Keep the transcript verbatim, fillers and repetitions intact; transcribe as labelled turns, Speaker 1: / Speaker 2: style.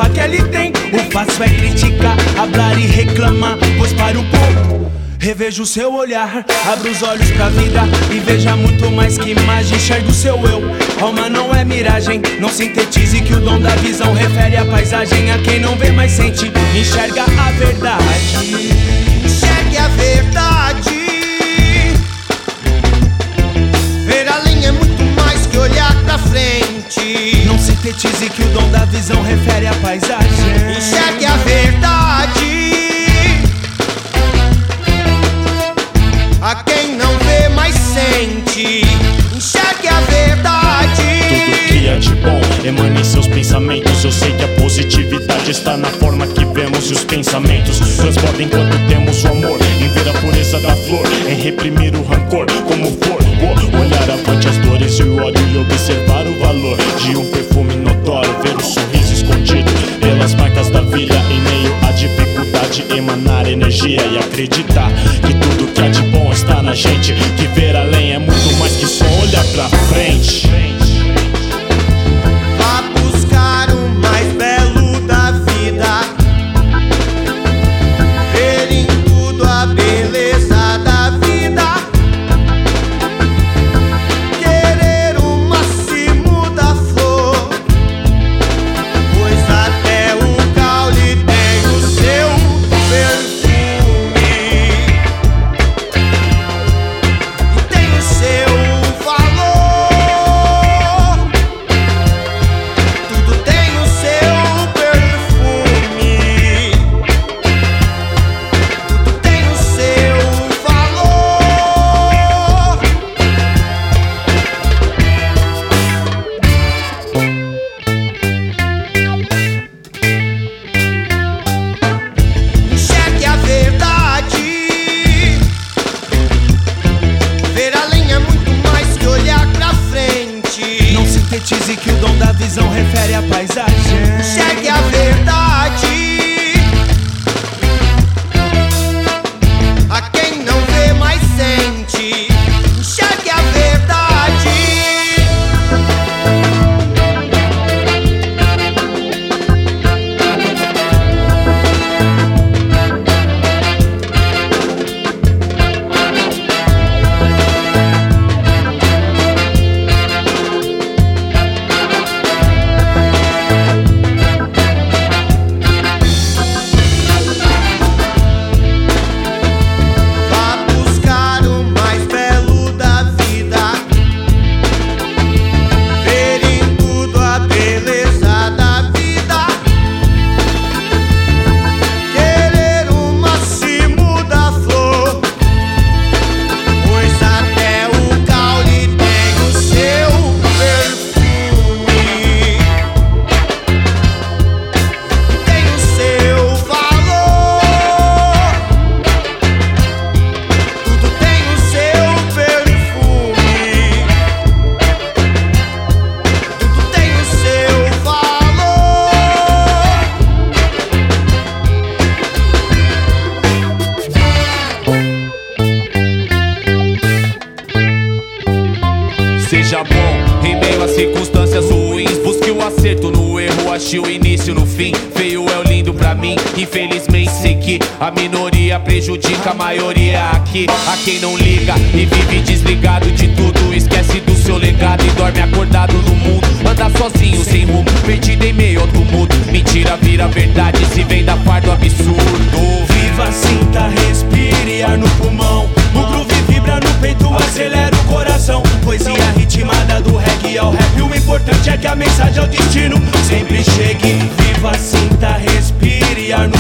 Speaker 1: fama que ele tem. O fácil é criticar, hablar e reclamar, pois para um pouco reveja o seu olhar, abra os olhos pra vida e veja muito mais que imagem. Enxerga o seu eu, alma não é miragem. Não sintetize que o dom da visão refere à paisagem. A quem não vê mais sente, enxerga a verdade.
Speaker 2: Enxergue a verdade. Ver além é muito mais que olhar pra frente.
Speaker 1: Não sintetize que o dom da visão refere à paisagem.
Speaker 2: Enxergue a verdade. A quem não vê mais sente. Enxergue a verdade.
Speaker 3: Tudo que é de bom emana em seus pensamentos. Eu sei que a positividade está na forma que vemos. E os pensamentos transbordam enquanto temos o amor. Em ver a pureza da flor, em reprimir o rancor. Como for, oh, olhar avante as dores e o ódio e observar o valor de um perfume notório. Ver o sorriso escondido pelas marcas da vida. Em meio à dificuldade, emanar energia e acreditar que tudo que há de bom está na gente. Que ver além é muito mais que só olhar pra frente.
Speaker 2: Vá buscar o mais belo da vida. Ver em tudo a beleza da vida. Querer o máximo da flor, pois até o caule tem o seu perfume e tem o seu valor. Tudo tem o seu perfume, tudo tem o seu valor. Enxergue a verdade. Ver além é muito mais que olhar pra frente.
Speaker 1: Não sintetize que o dom da visão refere à paisagem.
Speaker 2: Enxergue a verdade. A quem não vê mais sente. Enxergue a verdade. Vá buscar o mais belo da vida. Ver em tudo a beleza da vida. Querer o máximo da flor, pois até o caule tem o seu perfume, tem o seu valor. Tudo tem o seu perfume, tudo tem o seu valor.
Speaker 4: Seja bom em meio a circunstâncias ruins. Busque o acerto no erro, ache o início no fim. Feio é o lindo pra mim, infelizmente sei que a minoria prejudica a maioria aqui. A quem não liga e vive desligado de tudo, esquece do seu legado e dorme acordado no mundo. Anda sozinho, sem rumo, perdido em meio ao tumulto. Mentira vira verdade, se vem da fardo absurdo.
Speaker 1: Viva, sinta, respire, ar no pulmão. O groove vibra no peito, acelera o coração. Poesia ritmada do reggae ao rap. O importante é que a mensagem ao destino sempre chegue. Viva, sinta, respire, ar no